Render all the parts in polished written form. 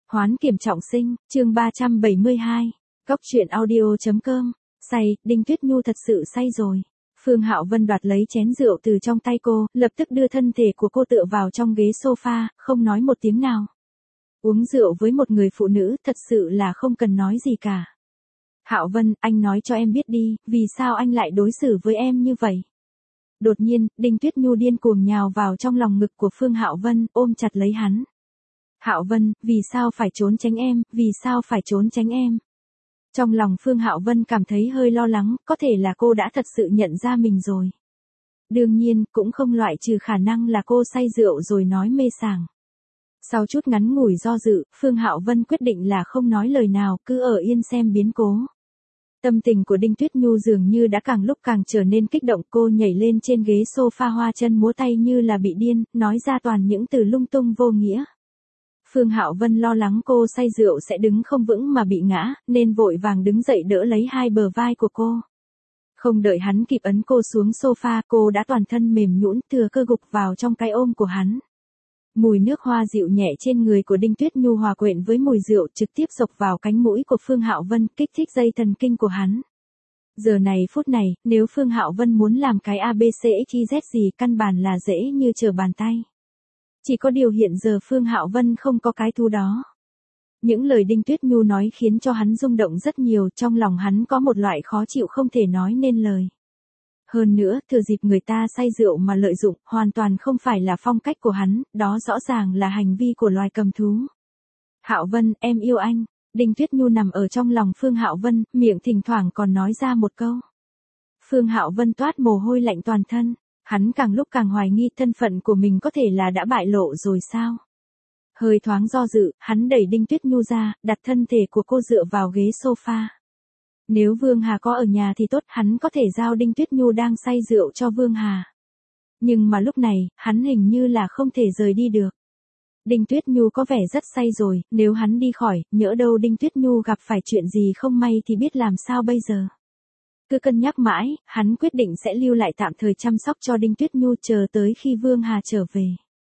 Hoán kiểm trọng sinh, chương 372. Góc truyện audio.com. Say, Đinh Tuyết Nhu thật sự say rồi. Phương Hạo Vân đoạt lấy chén rượu từ trong tay cô, lập tức đưa thân thể của cô tựa vào trong ghế sofa, không nói một tiếng nào. Uống rượu với một người phụ nữ thật sự là không cần nói gì cả. Hạo Vân, anh nói cho em biết đi, vì sao anh lại đối xử với em như vậy? Đột nhiên, Đinh Tuyết Nhu điên cuồng nhào vào trong lòng ngực của Phương Hạo Vân, ôm chặt lấy hắn. Hạo Vân, vì sao phải trốn tránh em, vì sao phải trốn tránh em? Trong lòng Phương Hạo Vân cảm thấy hơi lo lắng, có thể là cô đã thật sự nhận ra mình rồi. Đương nhiên, cũng không loại trừ khả năng là cô say rượu rồi nói mê sảng. Sau chút ngắn ngủi do dự, Phương Hạo Vân quyết định là không nói lời nào, cứ ở yên xem biến cố. Tâm tình của Đinh Tuyết Nhu dường như đã càng lúc càng trở nên kích động, cô nhảy lên trên ghế sofa hoa chân múa tay như là bị điên, nói ra toàn những từ lung tung vô nghĩa. Phương Hạo Vân lo lắng cô say rượu sẽ đứng không vững mà bị ngã, nên vội vàng đứng dậy đỡ lấy hai bờ vai của cô. Không đợi hắn kịp ấn cô xuống sofa, cô đã toàn thân mềm nhũn, thừa cơ gục vào trong cái ôm của hắn. Mùi nước hoa dịu nhẹ trên người của Đinh Tuyết Nhu hòa quyện với mùi rượu trực tiếp xộc vào cánh mũi của Phương Hạo Vân, kích thích dây thần kinh của hắn. Giờ này phút này, nếu Phương Hạo Vân muốn làm cái ABCXYZ gì căn bản là dễ như trở bàn tay. Chỉ có điều hiện giờ Phương Hạo Vân không có cái thú đó. Những lời Đinh Tuyết Nhu nói khiến cho hắn rung động rất nhiều, trong lòng hắn có một loại khó chịu không thể nói nên lời. Hơn nữa, thừa dịp người ta say rượu mà lợi dụng, hoàn toàn không phải là phong cách của hắn, đó rõ ràng là hành vi của loài cầm thú. Hạo Vân, em yêu anh. Đinh Tuyết Nhu nằm ở trong lòng Phương Hạo Vân, miệng thỉnh thoảng còn nói ra một câu. Phương Hạo Vân toát mồ hôi lạnh toàn thân, hắn càng lúc càng hoài nghi thân phận của mình có thể là đã bại lộ rồi sao. Hơi thoáng do dự, hắn đẩy Đinh Tuyết Nhu ra, đặt thân thể của cô dựa vào ghế sofa. Nếu Vương Hà có ở nhà thì tốt, hắn có thể giao Đinh Tuyết Nhu đang say rượu cho Vương Hà. Nhưng mà lúc này, hắn hình như là không thể rời đi được. Đinh Tuyết Nhu có vẻ rất say rồi, nếu hắn đi khỏi, nhỡ đâu Đinh Tuyết Nhu gặp phải chuyện gì không may thì biết làm sao bây giờ. Cứ cân nhắc mãi, hắn quyết định sẽ lưu lại tạm thời chăm sóc cho Đinh Tuyết Nhu chờ tới khi Vương Hà trở về.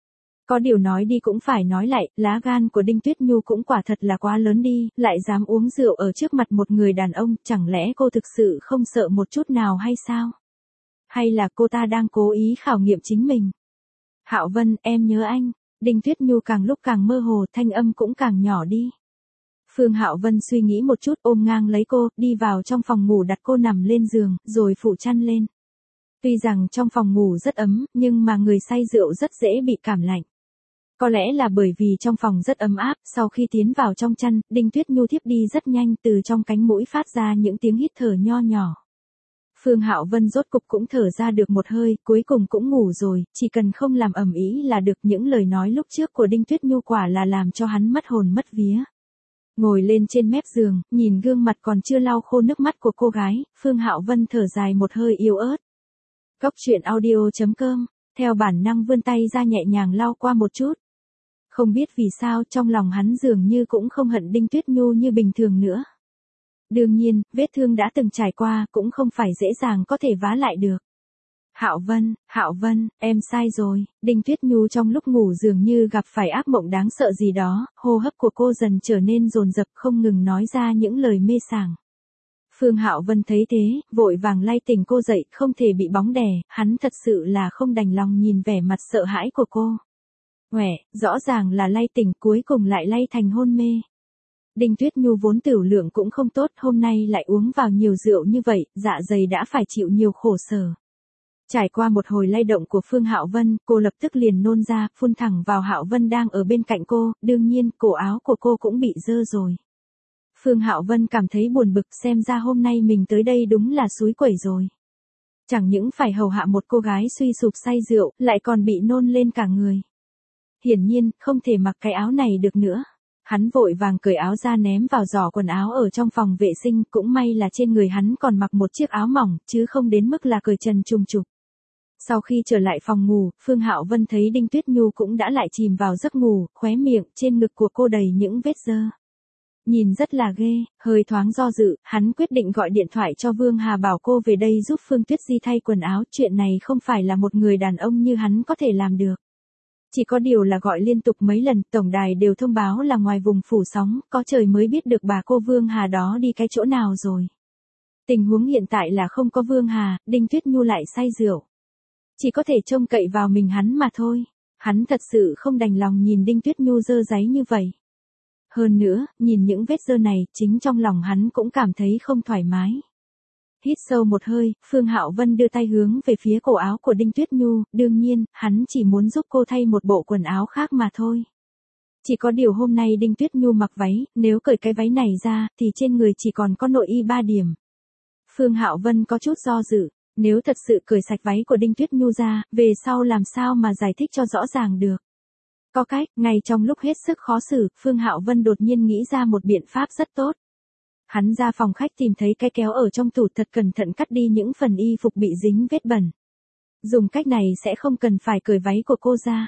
Có điều nói đi cũng phải nói lại, lá gan của Đinh Tuyết Nhu cũng quả thật là quá lớn đi, lại dám uống rượu ở trước mặt một người đàn ông, chẳng lẽ cô thực sự không sợ một chút nào hay sao? Hay là cô ta đang cố ý khảo nghiệm chính mình? Hạo Vân, em nhớ anh. Đinh Tuyết Nhu càng lúc càng mơ hồ, thanh âm cũng càng nhỏ đi. Phương Hạo Vân suy nghĩ một chút, ôm ngang lấy cô, đi vào trong phòng ngủ đặt cô nằm lên giường, rồi phủ chăn lên. Tuy rằng trong phòng ngủ rất ấm, nhưng mà người say rượu rất dễ bị cảm lạnh. Có lẽ là bởi vì trong phòng rất ấm áp, sau khi tiến vào trong chăn, Đinh Tuyết Nhu thiếp đi rất nhanh, từ trong cánh mũi phát ra những tiếng hít thở nho nhỏ. Phương Hạo Vân rốt cục cũng thở ra được một hơi, cuối cùng cũng ngủ rồi, chỉ cần không làm ầm ĩ là được. Những lời nói lúc trước của Đinh Tuyết Nhu quả là làm cho hắn mất hồn mất vía. Ngồi lên trên mép giường, nhìn gương mặt còn chưa lau khô nước mắt của cô gái, Phương Hạo Vân thở dài một hơi yếu ớt. Góc truyện audio.com, theo bản năng vươn tay ra nhẹ nhàng lau qua một chút. Không biết vì sao trong lòng hắn dường như cũng không hận Đinh Tuyết Nhu như bình thường nữa. Đương nhiên, vết thương đã từng trải qua cũng không phải dễ dàng có thể vá lại được. Hạo Vân, em sai rồi. Đinh Tuyết Nhu trong lúc ngủ dường như gặp phải ác mộng đáng sợ gì đó, hô hấp của cô dần trở nên dồn dập, không ngừng nói ra những lời mê sảng. Phương Hạo Vân thấy thế, vội vàng lay tỉnh cô dậy, không thể bị bóng đè, hắn thật sự là không đành lòng nhìn vẻ mặt sợ hãi của cô. Rõ ràng là lay tỉnh, cuối cùng lại lay thành hôn mê. Đinh Tuyết Nhu vốn tửu lượng cũng không tốt, hôm nay lại uống vào nhiều rượu như vậy, dạ dày đã phải chịu nhiều khổ sở. Trải qua một hồi lay động của Phương Hạo Vân, cô lập tức liền nôn ra, phun thẳng vào Hạo Vân đang ở bên cạnh cô, đương nhiên, cổ áo của cô cũng bị dơ rồi. Phương Hạo Vân cảm thấy buồn bực, xem ra hôm nay mình tới đây đúng là xúi quẩy rồi. Chẳng những phải hầu hạ một cô gái suy sụp say rượu, lại còn bị nôn lên cả người. Hiển nhiên, không thể mặc cái áo này được nữa. Hắn vội vàng cởi áo ra ném vào giỏ quần áo ở trong phòng vệ sinh, cũng may là trên người hắn còn mặc một chiếc áo mỏng, chứ không đến mức là cởi trần trùng trục. Sau khi trở lại phòng ngủ, Phương Hạo Vân thấy Đinh Tuyết Nhu cũng đã lại chìm vào giấc ngủ, khóe miệng, trên ngực của cô đầy những vết dơ. Nhìn rất là ghê, hơi thoáng do dự, hắn quyết định gọi điện thoại cho Vương Hà bảo cô về đây giúp Phương Tuyết Di thay quần áo, chuyện này không phải là một người đàn ông như hắn có thể làm được. Chỉ có điều là gọi liên tục mấy lần, tổng đài đều thông báo là ngoài vùng phủ sóng, có trời mới biết được bà cô Vương Hà đó đi cái chỗ nào rồi. Tình huống hiện tại là không có Vương Hà, Đinh Tuyết Nhu lại say rượu. Chỉ có thể trông cậy vào mình hắn mà thôi. Hắn thật sự không đành lòng nhìn Đinh Tuyết Nhu dơ dáy như vậy. Hơn nữa, nhìn những vết dơ này, chính trong lòng hắn cũng cảm thấy không thoải mái. Hít sâu một hơi, Phương Hạo Vân đưa tay hướng về phía cổ áo của Đinh Tuyết Nhu, đương nhiên, hắn chỉ muốn giúp cô thay một bộ quần áo khác mà thôi. Chỉ có điều hôm nay Đinh Tuyết Nhu mặc váy, nếu cởi cái váy này ra, thì trên người chỉ còn có nội y 3 điểm. Phương Hạo Vân có chút do dự, nếu thật sự cởi sạch váy của Đinh Tuyết Nhu ra, về sau làm sao mà giải thích cho rõ ràng được. Có cách, ngay trong lúc hết sức khó xử, Phương Hạo Vân đột nhiên nghĩ ra một biện pháp rất tốt. Hắn ra phòng khách tìm thấy cái kéo ở trong tủ, thật cẩn thận cắt đi những phần y phục bị dính vết bẩn. Dùng cách này sẽ không cần phải cởi váy của cô ra.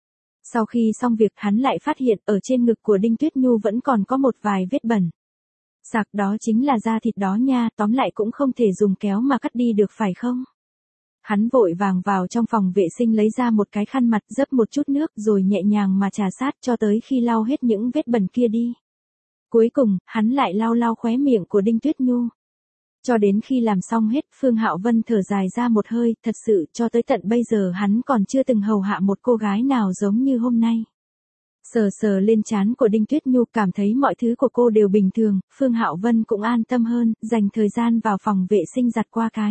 Sau khi xong việc, hắn lại phát hiện ở trên ngực của Đinh Tuyết Nhu vẫn còn có một vài vết bẩn. Sạc, đó chính là da thịt đó nha, tóm lại cũng không thể dùng kéo mà cắt đi được phải không? Hắn vội vàng vào trong phòng vệ sinh lấy ra một cái khăn mặt, dấp một chút nước rồi nhẹ nhàng mà chà sát cho tới khi lau hết những vết bẩn kia đi. Cuối cùng, hắn lại lau lau khóe miệng của Đinh Tuyết Nhu. Cho đến khi làm xong hết, Phương Hạo Vân thở dài ra một hơi, thật sự cho tới tận bây giờ hắn còn chưa từng hầu hạ một cô gái nào giống như hôm nay. Sờ sờ lên trán của Đinh Tuyết Nhu, cảm thấy mọi thứ của cô đều bình thường, Phương Hạo Vân cũng an tâm hơn, dành thời gian vào phòng vệ sinh giặt qua cái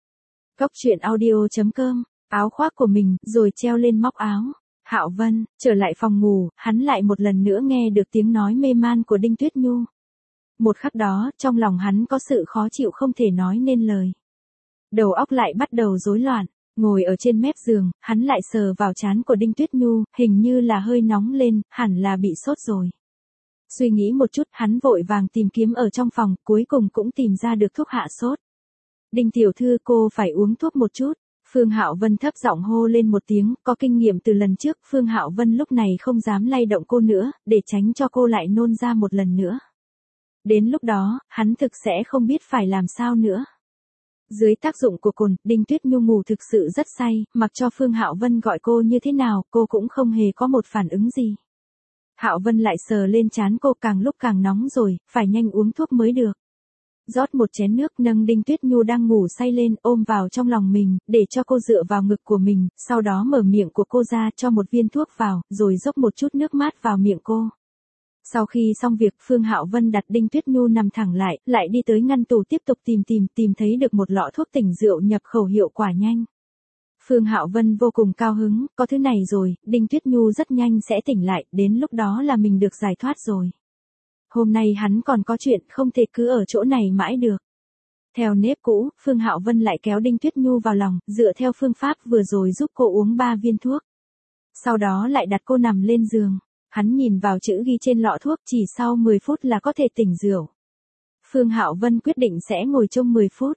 cóc truyện audio.com, áo khoác của mình, rồi treo lên móc áo. Hạo Vân, trở lại phòng ngủ, hắn lại một lần nữa nghe được tiếng nói mê man của Đinh Tuyết Nhu. Một khắc đó, trong lòng hắn có sự khó chịu không thể nói nên lời. Đầu óc lại bắt đầu rối loạn, ngồi ở trên mép giường, hắn lại sờ vào trán của Đinh Tuyết Nhu, hình như là hơi nóng lên, hẳn là bị sốt rồi. Suy nghĩ một chút, hắn vội vàng tìm kiếm ở trong phòng, cuối cùng cũng tìm ra được thuốc hạ sốt. Đinh tiểu thư, cô phải uống thuốc một chút. Phương Hạo Vân thấp giọng hô lên một tiếng, có kinh nghiệm từ lần trước, Phương Hạo Vân lúc này không dám lay động cô nữa, để tránh cho cô lại nôn ra một lần nữa. Đến lúc đó, hắn thực sẽ không biết phải làm sao nữa. Dưới tác dụng của cồn, Đinh Tuyết Nhu ngủ thực sự rất say, mặc cho Phương Hạo Vân gọi cô như thế nào, cô cũng không hề có một phản ứng gì. Hạo Vân lại sờ lên trán cô, càng lúc càng nóng rồi, phải nhanh uống thuốc mới được. Rót một chén nước, nâng Đinh Tuyết Nhu đang ngủ say lên, ôm vào trong lòng mình, để cho cô dựa vào ngực của mình, sau đó mở miệng của cô ra, cho một viên thuốc vào, rồi dốc một chút nước mát vào miệng cô. Sau khi xong việc, Phương Hạo Vân đặt Đinh Tuyết Nhu nằm thẳng lại đi tới ngăn tủ tiếp tục tìm thấy được một lọ thuốc tỉnh rượu nhập khẩu hiệu quả nhanh. Phương Hạo Vân vô cùng cao hứng, có thứ này rồi, Đinh Tuyết Nhu rất nhanh sẽ tỉnh lại, đến lúc đó là mình được giải thoát rồi. Hôm nay hắn còn có chuyện, không thể cứ ở chỗ này mãi được. Theo nếp cũ, Phương Hạo Vân lại kéo Đinh Tuyết Nhu vào lòng, dựa theo phương pháp vừa rồi giúp cô uống 3 viên thuốc. Sau đó lại đặt cô nằm lên giường. Hắn nhìn vào chữ ghi trên lọ thuốc, chỉ sau 10 phút là có thể tỉnh rượu. Phương Hạo Vân quyết định sẽ ngồi trông 10 phút.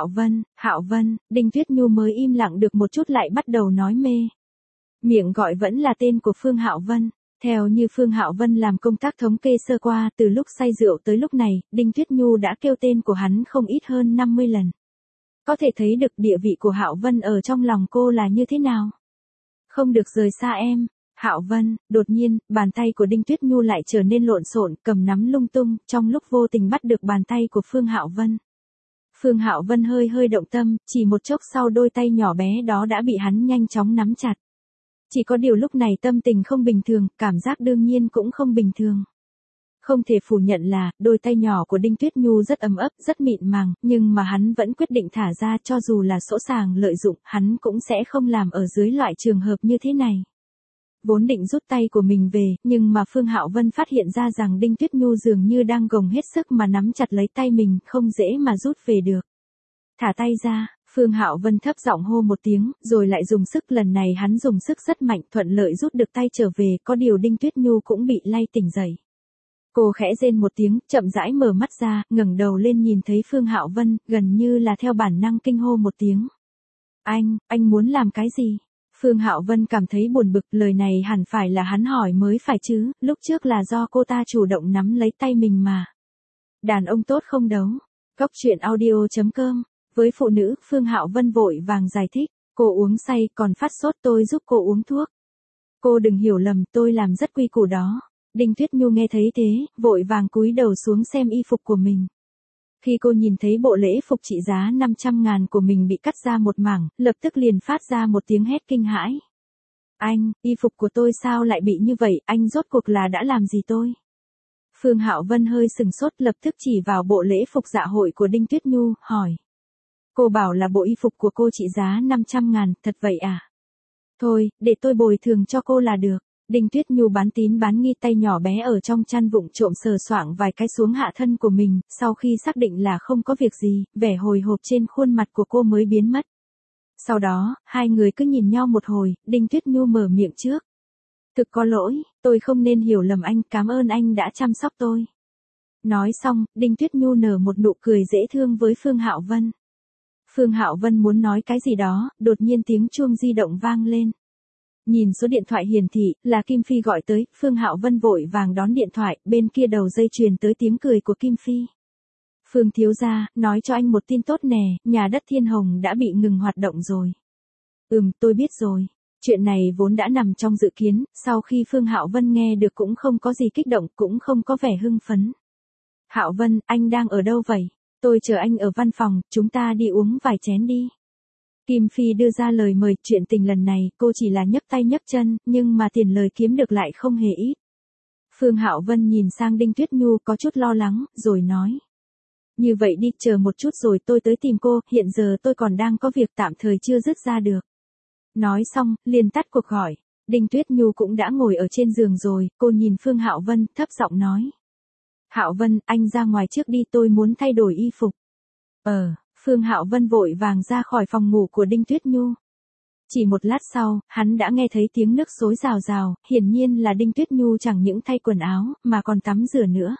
Hạo Vân, Đinh Tuyết Nhu mới im lặng được một chút lại bắt đầu nói mê. Miệng gọi vẫn là tên của Phương Hạo Vân. Theo như Phương Hạo Vân làm công tác thống kê sơ qua, từ lúc say rượu tới lúc này, Đinh Tuyết Nhu đã kêu tên của hắn không ít hơn 50 lần. Có thể thấy được địa vị của Hạo Vân ở trong lòng cô là như thế nào. Không được rời xa em. Hạo Vân, đột nhiên, bàn tay của Đinh Tuyết Nhu lại trở nên lộn xộn, cầm nắm lung tung, trong lúc vô tình bắt được bàn tay của Phương Hạo Vân. Phương Hạo Vân hơi động tâm, chỉ một chốc sau đôi tay nhỏ bé đó đã bị hắn nhanh chóng nắm chặt. Chỉ có điều lúc này tâm tình không bình thường, cảm giác đương nhiên cũng không bình thường. Không thể phủ nhận là, đôi tay nhỏ của Đinh Tuyết Nhu rất ấm ấp, rất mịn màng, nhưng mà hắn vẫn quyết định thả ra, cho dù là sỗ sàng lợi dụng, hắn cũng sẽ không làm ở dưới loại trường hợp như thế này. Vốn định rút tay của mình về, nhưng mà Phương Hạo Vân phát hiện ra rằng Đinh Tuyết Nhu dường như đang gồng hết sức mà nắm chặt lấy tay mình, không dễ mà rút về được. Thả tay ra, Phương Hạo Vân thấp giọng hô một tiếng, rồi lại dùng sức, lần này hắn dùng sức rất mạnh, thuận lợi rút được tay trở về, có điều Đinh Tuyết Nhu cũng bị lay tỉnh dậy. Cô khẽ rên một tiếng, chậm rãi mở mắt ra, ngẩng đầu lên nhìn thấy Phương Hạo Vân, gần như là theo bản năng kinh hô một tiếng. Anh muốn làm cái gì? Phương Hạo Vân cảm thấy buồn bực, lời này hẳn phải là hắn hỏi mới phải chứ, lúc trước là do cô ta chủ động nắm lấy tay mình mà. Đàn ông tốt không đấu. Cóc truyện audio.com. Với phụ nữ, Phương Hạo Vân vội vàng giải thích, cô uống say còn phát sốt, tôi giúp cô uống thuốc. Cô đừng hiểu lầm, tôi làm rất quy củ đó. Đinh Tuyết Nhu nghe thấy thế, vội vàng cúi đầu xuống xem y phục của mình. Khi cô nhìn thấy bộ lễ phục trị giá 500.000 của mình bị cắt ra một mảng, lập tức liền phát ra một tiếng hét kinh hãi. Anh, y phục của tôi sao lại bị như vậy, anh rốt cuộc là đã làm gì tôi? Phương Hạo Vân hơi sừng sốt, lập tức chỉ vào bộ lễ phục dạ hội của Đinh Tuyết Nhu, hỏi. Cô bảo là bộ y phục của cô trị giá 500.000, thật vậy à? Thôi, để tôi bồi thường cho cô là được. Đinh Tuyết Nhu bán tín bán nghi, tay nhỏ bé ở trong chăn vụng trộm sờ soạng vài cái xuống hạ thân của mình, sau khi xác định là không có việc gì, vẻ hồi hộp trên khuôn mặt của cô mới biến mất. Sau đó, hai người cứ nhìn nhau một hồi, Đinh Tuyết Nhu mở miệng trước. Thực có lỗi, tôi không nên hiểu lầm anh, cảm ơn anh đã chăm sóc tôi. Nói xong, Đinh Tuyết Nhu nở một nụ cười dễ thương với Phương Hạo Vân. Phương Hạo Vân muốn nói cái gì đó, đột nhiên tiếng chuông di động vang lên. Nhìn số điện thoại hiển thị, là Kim Phi gọi tới, Phương Hạo Vân vội vàng đón điện thoại, bên kia đầu dây truyền tới tiếng cười của Kim Phi. Phương thiếu gia, nói cho anh một tin tốt nè, nhà đất Thiên Hồng đã bị ngừng hoạt động rồi. Tôi biết rồi. Chuyện này vốn đã nằm trong dự kiến, sau khi Phương Hạo Vân nghe được cũng không có gì kích động, cũng không có vẻ hưng phấn. Hạo Vân, anh đang ở đâu vậy? Tôi chờ anh ở văn phòng, chúng ta đi uống vài chén đi. Kim Phi đưa ra lời mời, chuyện tình lần này cô chỉ là nhấc tay nhấc chân, nhưng mà tiền lời kiếm được lại không hề ít. Phương Hạo Vân nhìn sang Đinh Tuyết Nhu có chút lo lắng, rồi nói. Như vậy đi, chờ một chút rồi tôi tới tìm cô, hiện giờ tôi còn đang có việc tạm thời chưa dứt ra được. Nói xong, liền tắt cuộc gọi. Đinh Tuyết Nhu cũng đã ngồi ở trên giường rồi, cô nhìn Phương Hạo Vân, thấp giọng nói. Hạo Vân, anh ra ngoài trước đi, tôi muốn thay đổi y phục. Phương Hạo Vân vội vàng ra khỏi phòng ngủ của Đinh Tuyết Nhu. Chỉ một lát sau, hắn đã nghe thấy tiếng nước xối rào rào, hiển nhiên là Đinh Tuyết Nhu chẳng những thay quần áo, mà còn tắm rửa nữa.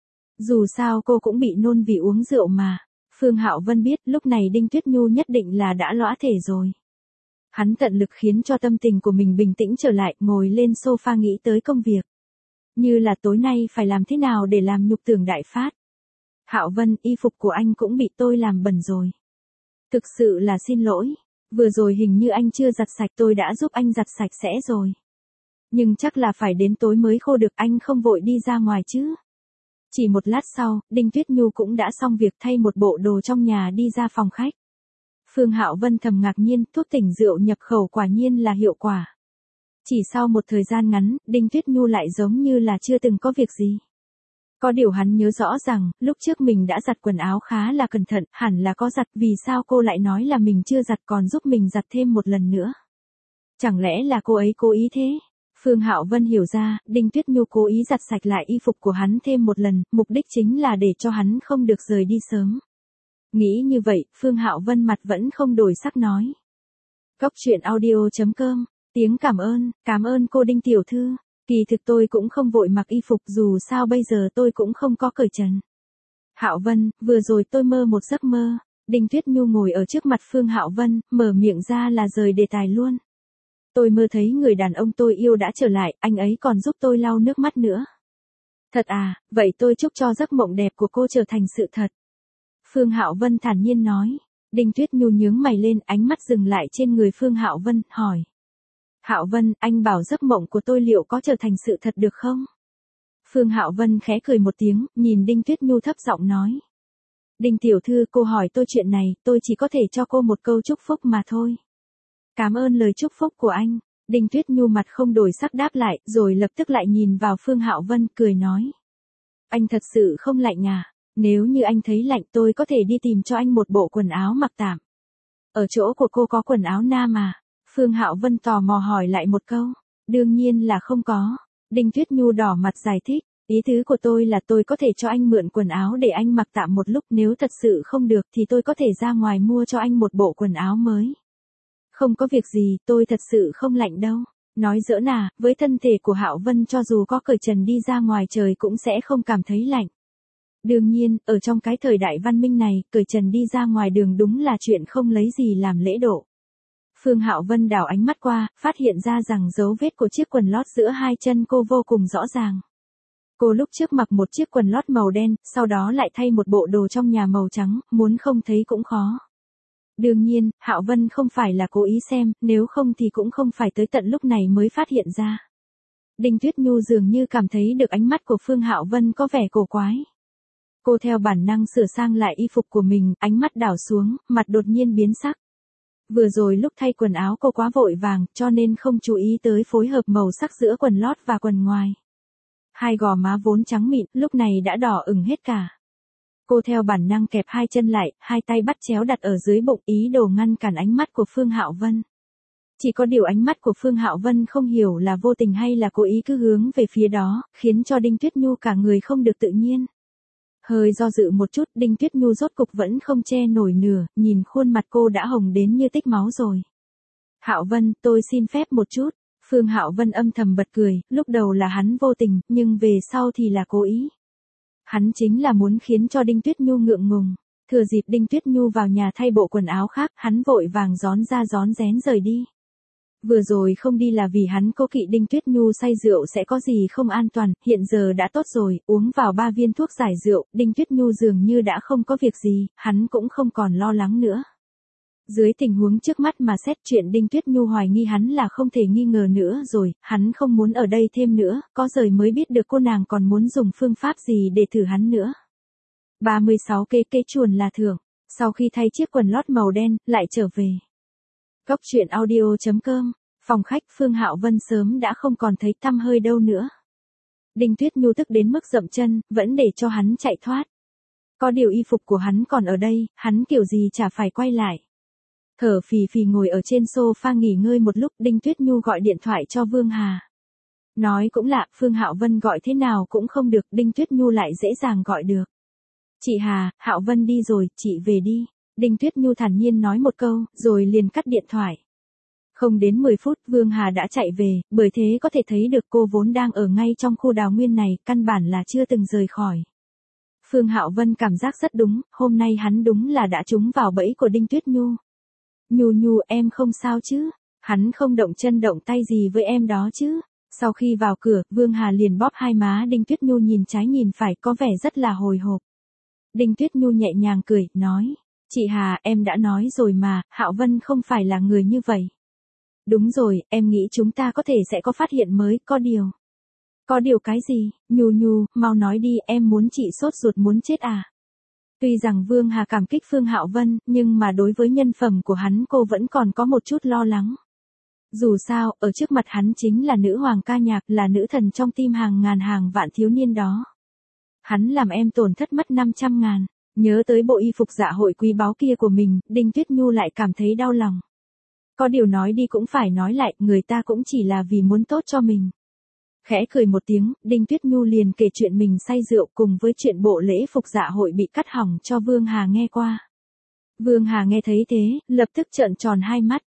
Dù sao cô cũng bị nôn vì uống rượu mà. Phương Hạo Vân biết lúc này Đinh Tuyết Nhu nhất định là đã lõa thể rồi. Hắn tận lực khiến cho tâm tình của mình bình tĩnh trở lại, ngồi lên sofa nghĩ tới công việc. Như là tối nay phải làm thế nào để làm nhục tưởng đại phát. Hạo Vân, y phục của anh cũng bị tôi làm bẩn rồi. Thực sự là xin lỗi. Vừa rồi hình như anh chưa giặt sạch, tôi đã giúp anh giặt sạch sẽ rồi. Nhưng chắc là phải đến tối mới khô được, anh không vội đi ra ngoài chứ. Chỉ một lát sau, Đinh Tuyết Nhu cũng đã xong việc thay một bộ đồ trong nhà đi ra phòng khách. Phương Hạo Vân thầm ngạc nhiên, thuốc tỉnh rượu nhập khẩu quả nhiên là hiệu quả. Chỉ sau một thời gian ngắn, Đinh Tuyết Nhu lại giống như là chưa từng có việc gì. Có điều hắn nhớ rõ rằng, lúc trước mình đã giặt quần áo khá là cẩn thận, hẳn là có giặt, vì sao cô lại nói là mình chưa giặt còn giúp mình giặt thêm một lần nữa. Chẳng lẽ là cô ấy cố ý thế? Phương Hạo Vân hiểu ra, Đinh Tuyết Nhu cố ý giặt sạch lại y phục của hắn thêm một lần, mục đích chính là để cho hắn không được rời đi sớm. Nghĩ như vậy, Phương Hạo Vân mặt vẫn không đổi sắc nói. Cóc truyện audio.com, tiếng cảm ơn cô Đinh tiểu thư. Kỳ thực tôi cũng không vội mặc y phục, dù sao bây giờ tôi cũng không có cởi trần. Hạo Vân, vừa rồi tôi mơ một giấc mơ. Đinh Tuyết Nhu ngồi ở trước mặt Phương Hạo Vân, mở miệng ra là rời đề tài luôn. Tôi mơ thấy người đàn ông tôi yêu đã trở lại, anh ấy còn giúp tôi lau nước mắt nữa. Thật à, vậy tôi chúc cho giấc mộng đẹp của cô trở thành sự thật. Phương Hạo Vân thản nhiên nói. Đinh Tuyết Nhu nhướng mày lên, ánh mắt dừng lại trên người Phương Hạo Vân, hỏi. Hạo Vân, anh bảo giấc mộng của tôi liệu có trở thành sự thật được không? Phương Hạo Vân khẽ cười một tiếng, nhìn Đinh Tuyết Nhu thấp giọng nói. Đinh tiểu thư, cô hỏi tôi chuyện này, tôi chỉ có thể cho cô một câu chúc phúc mà thôi. Cảm ơn lời chúc phúc của anh. Đinh Tuyết Nhu mặt không đổi sắc đáp lại, rồi lập tức lại nhìn vào Phương Hạo Vân, cười nói. Anh thật sự không lạnh à? Nếu như anh thấy lạnh tôi có thể đi tìm cho anh một bộ quần áo mặc tạm. Ở chỗ của cô có quần áo nam à? Phương Hạo Vân tò mò hỏi lại một câu. Đương nhiên là không có. Đinh Tuyết Nhu đỏ mặt giải thích. Ý tứ của tôi là tôi có thể cho anh mượn quần áo để anh mặc tạm một lúc, nếu thật sự không được thì tôi có thể ra ngoài mua cho anh một bộ quần áo mới. Không có việc gì, tôi thật sự không lạnh đâu. Nói giỡn à, với thân thể của Hạo Vân cho dù có cởi trần đi ra ngoài trời cũng sẽ không cảm thấy lạnh. Đương nhiên, ở trong cái thời đại văn minh này, cởi trần đi ra ngoài đường đúng là chuyện không lấy gì làm lễ độ. Phương Hạo Vân đảo ánh mắt qua, phát hiện ra rằng dấu vết của chiếc quần lót giữa hai chân cô vô cùng rõ ràng. Cô lúc trước mặc một chiếc quần lót màu đen, sau đó lại thay một bộ đồ trong nhà màu trắng, muốn không thấy cũng khó. Đương nhiên, Hạo Vân không phải là cố ý xem, nếu không thì cũng không phải tới tận lúc này mới phát hiện ra. Đinh Tuyết Nhu dường như cảm thấy được ánh mắt của Phương Hạo Vân có vẻ cổ quái. Cô theo bản năng sửa sang lại y phục của mình, ánh mắt đảo xuống, mặt đột nhiên biến sắc. Vừa rồi lúc thay quần áo cô quá vội vàng, cho nên không chú ý tới phối hợp màu sắc giữa quần lót và quần ngoài. Hai gò má vốn trắng mịn, lúc này đã đỏ ửng hết cả. Cô theo bản năng kẹp hai chân lại, hai tay bắt chéo đặt ở dưới bụng, ý đồ ngăn cản ánh mắt của Phương Hạo Vân. Chỉ có điều ánh mắt của Phương Hạo Vân không hiểu là vô tình hay là cố ý cứ hướng về phía đó, khiến cho Đinh Tuyết Nhu cả người không được tự nhiên. Hơi do dự một chút, Đinh Tuyết Nhu rốt cục vẫn không che nổi nửa, nhìn khuôn mặt cô đã hồng đến như tích máu rồi. Hạo Vân, tôi xin phép một chút. Phương Hạo Vân âm thầm bật cười, lúc đầu là hắn vô tình, nhưng về sau thì là cố ý. Hắn chính là muốn khiến cho Đinh Tuyết Nhu ngượng ngùng. Thừa dịp Đinh Tuyết Nhu vào nhà thay bộ quần áo khác, hắn vội vàng rón ra rón rén rời đi. Vừa rồi không đi là vì hắn cố kỵ Đinh Tuyết Nhu say rượu sẽ có gì không an toàn, hiện giờ đã tốt rồi, uống vào 3 viên thuốc giải rượu, Đinh Tuyết Nhu dường như đã không có việc gì, hắn cũng không còn lo lắng nữa. Dưới tình huống trước mắt mà xét chuyện Đinh Tuyết Nhu hoài nghi hắn là không thể nghi ngờ nữa rồi, hắn không muốn ở đây thêm nữa, có rời mới biết được cô nàng còn muốn dùng phương pháp gì để thử hắn nữa. 36 cây chuồn là thưởng, sau khi thay chiếc quần lót màu đen, lại trở về. Cốc truyện audio.com, phòng khách Phương Hạo Vân sớm đã không còn thấy tăm hơi đâu nữa. Đinh Tuyết Nhu tức đến mức dậm chân, vẫn để cho hắn chạy thoát. Có điều y phục của hắn còn ở đây, hắn kiểu gì chả phải quay lại. Thở phì phì ngồi ở trên sofa nghỉ ngơi một lúc, Đinh Tuyết Nhu gọi điện thoại cho Vương Hà. Nói cũng lạ, Phương Hạo Vân gọi thế nào cũng không được, Đinh Tuyết Nhu lại dễ dàng gọi được. Chị Hà, Hạo Vân đi rồi, chị về đi. Đinh Tuyết Nhu thản nhiên nói một câu, rồi liền cắt điện thoại. Không đến 10 phút, Vương Hà đã chạy về, bởi thế có thể thấy được cô vốn đang ở ngay trong khu đào nguyên này, căn bản là chưa từng rời khỏi. Phương Hạo Vân cảm giác rất đúng, hôm nay hắn đúng là đã trúng vào bẫy của Đinh Tuyết Nhu. Nhu, em không sao chứ? Hắn không động chân động tay gì với em đó chứ? Sau khi vào cửa, Vương Hà liền bóp hai má Đinh Tuyết Nhu nhìn trái nhìn phải, có vẻ rất là hồi hộp. Đinh Tuyết Nhu nhẹ nhàng cười, nói. Chị Hà, em đã nói rồi mà, Hạo Vân không phải là người như vậy. Đúng rồi, em nghĩ chúng ta có thể sẽ có phát hiện mới, có điều. Có điều cái gì? Nhu, mau nói đi, em muốn chị sốt ruột muốn chết à? Tuy rằng Vương Hà cảm kích Phương Hạo Vân, nhưng mà đối với nhân phẩm của hắn cô vẫn còn có một chút lo lắng. Dù sao, ở trước mặt hắn chính là nữ hoàng ca nhạc, là nữ thần trong tim hàng ngàn hàng vạn thiếu niên đó. Hắn làm em tổn thất mất 500.000, nhớ tới bộ y phục dạ hội quý báu kia của mình, Đinh Tuyết Nhu lại cảm thấy đau lòng. Có điều nói đi cũng phải nói lại, người ta cũng chỉ là vì muốn tốt cho mình. Khẽ cười một tiếng, Đinh Tuyết Nhu liền kể chuyện mình say rượu cùng với chuyện bộ lễ phục dạ hội bị cắt hỏng cho Vương Hà nghe qua. Vương Hà nghe thấy thế, lập tức trợn tròn hai mắt.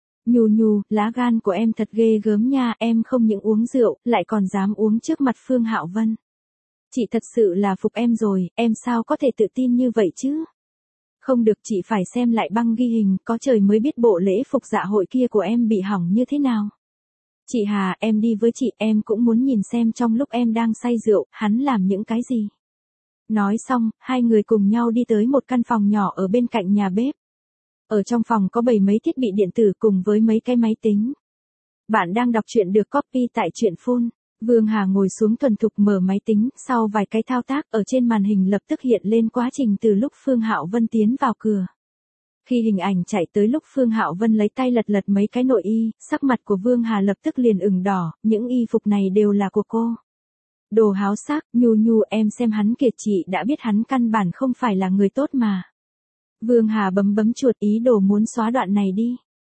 Nhu, lá gan của em thật ghê gớm nha, em không những uống rượu, lại còn dám uống trước mặt Phương Hạo Vân. Chị thật sự là phục em rồi, em sao có thể tự tin như vậy chứ? Không được, chị phải xem lại băng ghi hình, có trời mới biết bộ lễ phục dạ hội kia của em bị hỏng như thế nào. Chị Hà, em đi với chị, em cũng muốn nhìn xem trong lúc em đang say rượu, hắn làm những cái gì. Nói xong, hai người cùng nhau đi tới một căn phòng nhỏ ở bên cạnh nhà bếp. Ở trong phòng có bày mấy thiết bị điện tử cùng với mấy cái máy tính. Bạn đang đọc truyện được copy tại truyện Phun. Vương Hà ngồi xuống thuần thục mở máy tính, sau vài cái thao tác ở trên màn hình lập tức hiện lên quá trình từ lúc Phương Hạo Vân tiến vào cửa. Khi hình ảnh chạy tới lúc Phương Hạo Vân lấy tay lật mấy cái nội y, sắc mặt của Vương Hà lập tức liền ửng đỏ, những y phục này đều là của cô. Đồ háo sắc, Nhu, em xem hắn kìa, chị đã biết hắn căn bản không phải là người tốt mà. Vương Hà bấm chuột ý đồ muốn xóa đoạn này đi.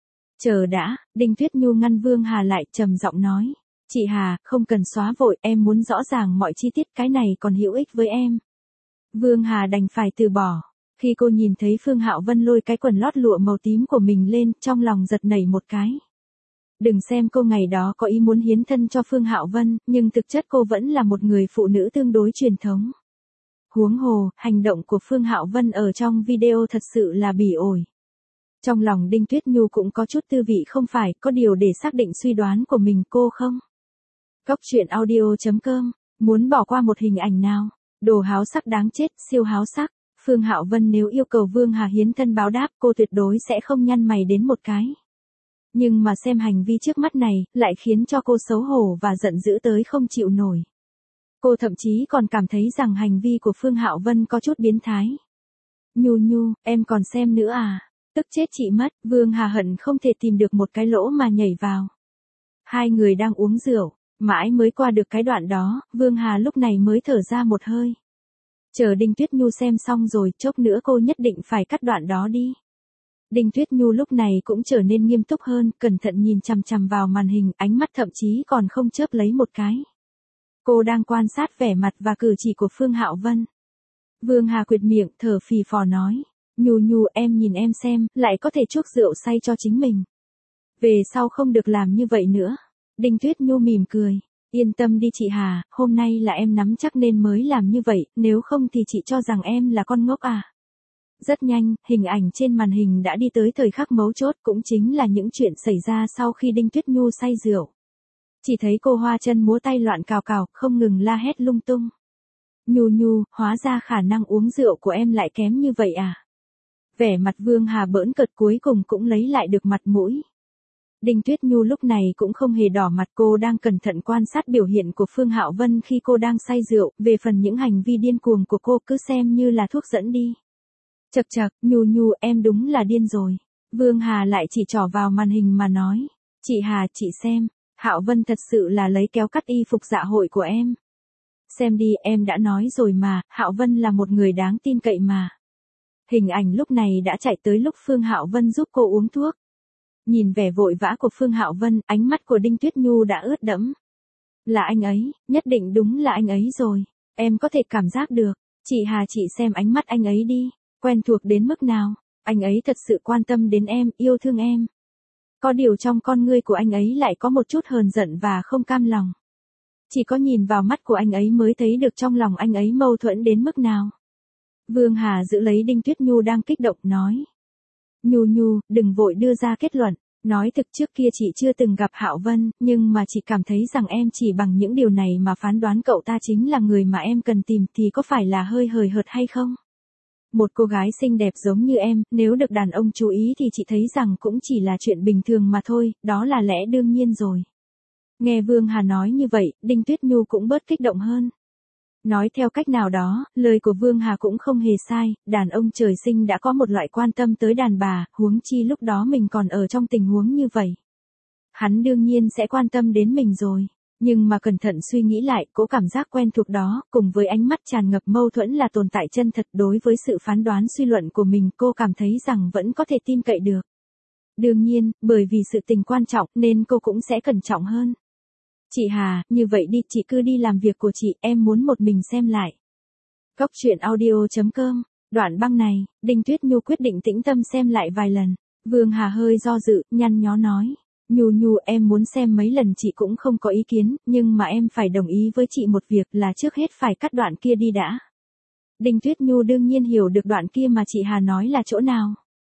Chờ đã, Đinh Tuyết Nhu ngăn Vương Hà lại, trầm giọng nói. Chị Hà, không cần xóa vội, em muốn rõ ràng mọi chi tiết, cái này còn hữu ích với em. Vương Hà đành phải từ bỏ. Khi cô nhìn thấy Phương Hạo Vân lôi cái quần lót lụa màu tím của mình lên, trong lòng giật nảy một cái. Đừng xem cô ngày đó có ý muốn hiến thân cho Phương Hạo Vân, nhưng thực chất cô vẫn là một người phụ nữ tương đối truyền thống. Huống hồ, hành động của Phương Hạo Vân ở trong video thật sự là bỉ ổi. Trong lòng Đinh Tuyết Nhu cũng có chút tư vị không phải, có điều để xác định suy đoán của mình cô không. Cốc truyện audio.com, muốn bỏ qua một hình ảnh nào? Đồ háo sắc đáng chết, siêu háo sắc. Phương Hạo Vân nếu yêu cầu Vương Hà hiến thân báo đáp, cô tuyệt đối sẽ không nhăn mày đến một cái. Nhưng mà xem hành vi trước mắt này, lại khiến cho cô xấu hổ và giận dữ tới không chịu nổi. Cô thậm chí còn cảm thấy rằng hành vi của Phương Hạo Vân có chút biến thái. Nhu Nhu, em còn xem nữa à? Tức chết chị mất, Vương Hà hận không thể tìm được một cái lỗ mà nhảy vào. Hai người đang uống rượu, mãi mới qua được cái đoạn đó, Vương Hà lúc này mới thở ra một hơi. Chờ Đinh Tuyết Nhu xem xong rồi, chốc nữa cô nhất định phải cắt đoạn đó đi. Đinh Tuyết Nhu lúc này cũng trở nên nghiêm túc hơn, cẩn thận nhìn chằm chằm vào màn hình, ánh mắt thậm chí còn không chớp lấy một cái. Cô đang quan sát vẻ mặt và cử chỉ của Phương Hạo Vân. Vương Hà quệt miệng, thở phì phò nói. Nhu Nhu, em nhìn em xem, lại có thể chuốc rượu say cho chính mình. Về sau không được làm như vậy nữa. Đinh Tuyết Nhu mỉm cười. Yên tâm đi chị Hà, hôm nay là em nắm chắc nên mới làm như vậy, nếu không thì chị cho rằng em là con ngốc à. Rất nhanh, hình ảnh trên màn hình đã đi tới thời khắc mấu chốt, cũng chính là những chuyện xảy ra sau khi Đinh Tuyết Nhu say rượu. Chỉ thấy cô hoa chân múa tay loạn cào cào, không ngừng la hét lung tung. Nhu Nhu, hóa ra khả năng uống rượu của em lại kém như vậy à? Vẻ mặt Vương Hà bỡn cợt cuối cùng cũng lấy lại được mặt mũi. Đinh Tuyết Nhu lúc này cũng không hề đỏ mặt, cô đang cẩn thận quan sát biểu hiện của Phương Hạo Vân khi cô đang say rượu, về phần những hành vi điên cuồng của cô cứ xem như là thuốc dẫn đi. Chậc chậc, Nhu Nhu, em đúng là điên rồi. Vương Hà lại chỉ trỏ vào màn hình mà nói. Chị Hà, chị xem, Hạo Vân thật sự là lấy kéo cắt y phục dạ hội của em. Xem đi, em đã nói rồi mà, Hạo Vân là một người đáng tin cậy mà. Hình ảnh lúc này đã chạy tới lúc Phương Hạo Vân giúp cô uống thuốc. Nhìn vẻ vội vã của Phương Hạo Vân, ánh mắt của Đinh Tuyết Nhu đã ướt đẫm. Là anh ấy, nhất định đúng là anh ấy rồi. Em có thể cảm giác được. Chị Hà, chị xem ánh mắt anh ấy đi. Quen thuộc đến mức nào. Anh ấy thật sự quan tâm đến em, yêu thương em. Có điều trong con ngươi của anh ấy lại có một chút hờn giận và không cam lòng. Chỉ có nhìn vào mắt của anh ấy mới thấy được trong lòng anh ấy mâu thuẫn đến mức nào. Vương Hà giữ lấy Đinh Tuyết Nhu đang kích động nói. Nhu Nhu, đừng vội đưa ra kết luận. Nói thực trước kia chị chưa từng gặp Hạo Vân, nhưng mà chị cảm thấy rằng em chỉ bằng những điều này mà phán đoán cậu ta chính là người mà em cần tìm thì có phải là hơi hời hợt hay không? Một cô gái xinh đẹp giống như em, nếu được đàn ông chú ý thì chị thấy rằng cũng chỉ là chuyện bình thường mà thôi, đó là lẽ đương nhiên rồi. Nghe Vương Hà nói như vậy, Đinh Tuyết Nhu cũng bớt kích động hơn. Nói theo cách nào đó, lời của Vương Hà cũng không hề sai, đàn ông trời sinh đã có một loại quan tâm tới đàn bà, huống chi lúc đó mình còn ở trong tình huống như vậy. Hắn đương nhiên sẽ quan tâm đến mình rồi, nhưng mà cẩn thận suy nghĩ lại, cố cảm giác quen thuộc đó, cùng với ánh mắt tràn ngập mâu thuẫn là tồn tại chân thật đối với sự phán đoán suy luận của mình, cô cảm thấy rằng vẫn có thể tin cậy được. Đương nhiên, bởi vì sự tình quan trọng nên cô cũng sẽ cẩn trọng hơn. Chị Hà, như vậy đi, chị cứ đi làm việc của chị, em muốn một mình xem lại. Cốc truyện audio.com, đoạn băng này, Đinh Tuyết Nhu quyết định tĩnh tâm xem lại vài lần. Vương Hà hơi do dự, nhăn nhó nói. Nhu Nhu, em muốn xem mấy lần chị cũng không có ý kiến, nhưng mà em phải đồng ý với chị một việc là trước hết phải cắt đoạn kia đi đã. Đinh Tuyết Nhu đương nhiên hiểu được đoạn kia mà chị Hà nói là chỗ nào.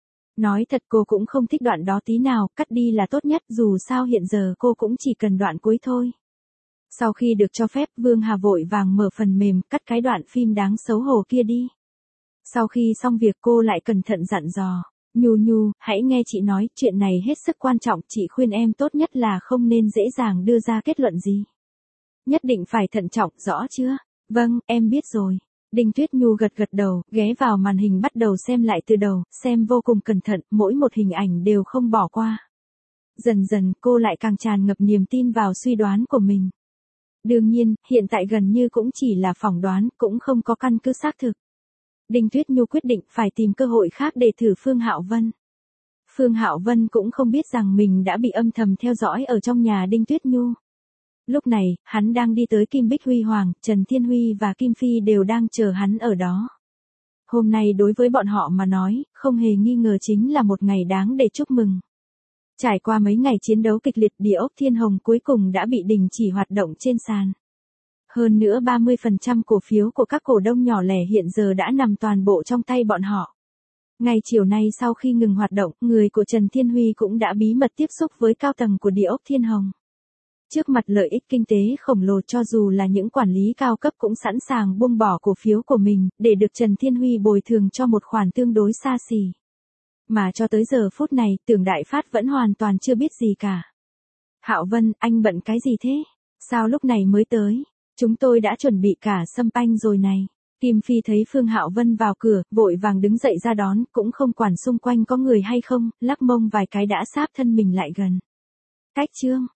Nói thật cô cũng không thích đoạn đó tí nào, cắt đi là tốt nhất, dù sao hiện giờ cô cũng chỉ cần đoạn cuối thôi. Sau khi được cho phép, Vương Hà vội vàng mở phần mềm, cắt cái đoạn phim đáng xấu hổ kia đi. Sau khi xong việc cô lại cẩn thận dặn dò. Nhu Nhu, hãy nghe chị nói, chuyện này hết sức quan trọng, chị khuyên em tốt nhất là không nên dễ dàng đưa ra kết luận gì. Nhất định phải thận trọng, rõ chưa? Vâng, em biết rồi. Đinh Tuyết Nhu gật gật đầu, ghé vào màn hình bắt đầu xem lại từ đầu, xem vô cùng cẩn thận, mỗi một hình ảnh đều không bỏ qua. Dần dần cô lại càng tràn ngập niềm tin vào suy đoán của mình. Đương nhiên, hiện tại gần như cũng chỉ là phỏng đoán, cũng không có căn cứ xác thực. Đinh Tuyết Nhu quyết định phải tìm cơ hội khác để thử Phương Hạo Vân. Phương Hạo Vân cũng không biết rằng mình đã bị âm thầm theo dõi ở trong nhà Đinh Tuyết Nhu. Lúc này, hắn đang đi tới Kim Bích Huy Hoàng, Trần Thiên Huy và Kim Phi đều đang chờ hắn ở đó. Hôm nay đối với bọn họ mà nói, không hề nghi ngờ chính là một ngày đáng để chúc mừng. Trải qua mấy ngày chiến đấu kịch liệt, địa ốc Thiên Hồng cuối cùng đã bị đình chỉ hoạt động trên sàn. Hơn nữa 30% cổ phiếu của các cổ đông nhỏ lẻ hiện giờ đã nằm toàn bộ trong tay bọn họ. Ngay chiều nay sau khi ngừng hoạt động, người của Trần Thiên Huy cũng đã bí mật tiếp xúc với cao tầng của địa ốc Thiên Hồng. Trước mặt lợi ích kinh tế khổng lồ, cho dù là những quản lý cao cấp cũng sẵn sàng buông bỏ cổ phiếu của mình, để được Trần Thiên Huy bồi thường cho một khoản tương đối xa xỉ. Mà cho tới giờ phút này, Tưởng Đại Phát vẫn hoàn toàn chưa biết gì cả. Hạo Vân, anh bận cái gì thế? Sao lúc này mới tới? Chúng tôi đã chuẩn bị cả sâm panh rồi này. Kim Phi thấy Phương Hạo Vân vào cửa, vội vàng đứng dậy ra đón, cũng không quản xung quanh có người hay không, lắc mông vài cái đã sáp thân mình lại gần. Cách Trương,